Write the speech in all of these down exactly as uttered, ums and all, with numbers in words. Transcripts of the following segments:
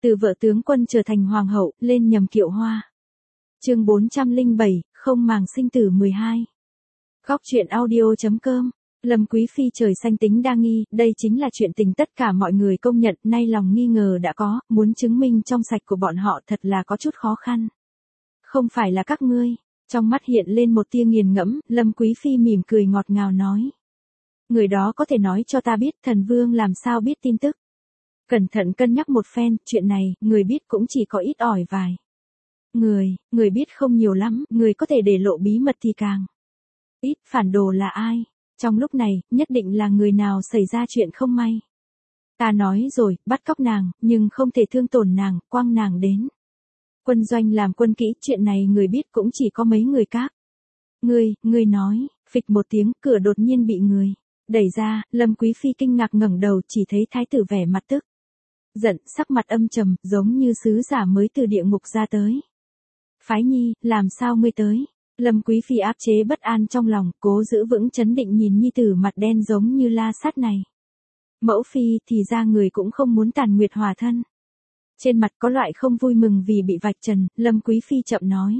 Từ vợ tướng quân trở thành hoàng hậu, lên nhầm kiệu hoa. Chương bốn trăm lẻ bảy, không màng sinh tử mười hai. Góc truyện audio chấm com. Lâm Quý Phi trời xanh tính đa nghi, đây chính là chuyện tình tất cả mọi người công nhận, nay lòng nghi ngờ đã có, muốn chứng minh trong sạch của bọn họ thật là có chút khó khăn. Không phải là các ngươi, trong mắt hiện lên một tia nghiền ngẫm, Lâm Quý Phi mỉm cười ngọt ngào nói. Người đó có thể nói cho ta biết thần vương làm sao biết tin tức. Cẩn thận cân nhắc một phen, chuyện này, người biết cũng chỉ có ít ỏi vài. Người, người biết không nhiều lắm, người có thể để lộ bí mật thì càng ít. Phản đồ là ai? Trong lúc này, nhất định là người nào xảy ra chuyện không may. Ta nói rồi, bắt cóc nàng, nhưng không thể thương tổn nàng, quăng nàng đến quân doanh làm quân kỹ, chuyện này người biết cũng chỉ có mấy người các. Ngươi, ngươi nói, phịch một tiếng, cửa đột nhiên bị người đẩy ra, Lâm Quý Phi kinh ngạc ngẩng đầu, chỉ thấy thái tử vẻ mặt tức giận, sắc mặt âm trầm, giống như sứ giả mới từ địa ngục ra tới. Phái Nhi, làm sao ngươi tới? Lâm Quý Phi áp chế bất an trong lòng, cố giữ vững trấn định nhìn nhi tử mặt đen giống như la sát này. Mẫu Phi thì ra người cũng không muốn tàn nguyệt hòa thân. Trên mặt có loại không vui mừng vì bị vạch trần, Lâm Quý Phi chậm nói.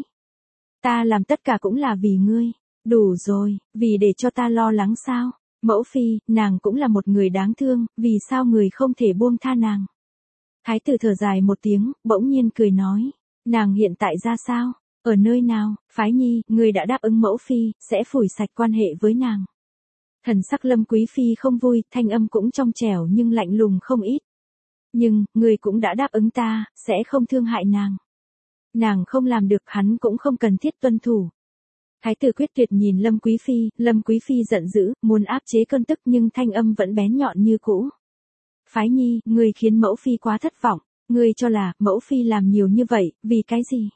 Ta làm tất cả cũng là vì ngươi. Đủ rồi, vì để cho ta lo lắng sao? Mẫu Phi, nàng cũng là một người đáng thương, vì sao người không thể buông tha nàng? Thái tử thở dài một tiếng, bỗng nhiên cười nói. Nàng hiện tại ra sao? Ở nơi nào? Phái Nhi, người đã đáp ứng Mẫu Phi, sẽ phủi sạch quan hệ với nàng. Thần sắc Lâm Quý Phi không vui, thanh âm cũng trong trẻo nhưng lạnh lùng không ít. Nhưng, người cũng đã đáp ứng ta, sẽ không thương hại nàng. Nàng không làm được, hắn cũng không cần thiết tuân thủ. Thái tử quyết tuyệt nhìn Lâm Quý Phi, Lâm Quý Phi giận dữ, muốn áp chế cơn tức nhưng thanh âm vẫn bén nhọn như cũ. Phái Nhi, người khiến Mẫu Phi quá thất vọng, người cho là, Mẫu Phi làm nhiều như vậy, vì cái gì?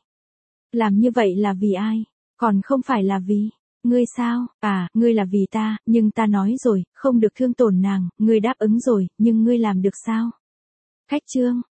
Làm như vậy là vì ai? Còn không phải là vì ngươi sao? À, ngươi là vì ta, nhưng ta nói rồi, không được thương tổn nàng, ngươi đáp ứng rồi, nhưng ngươi làm được sao? Khách trương,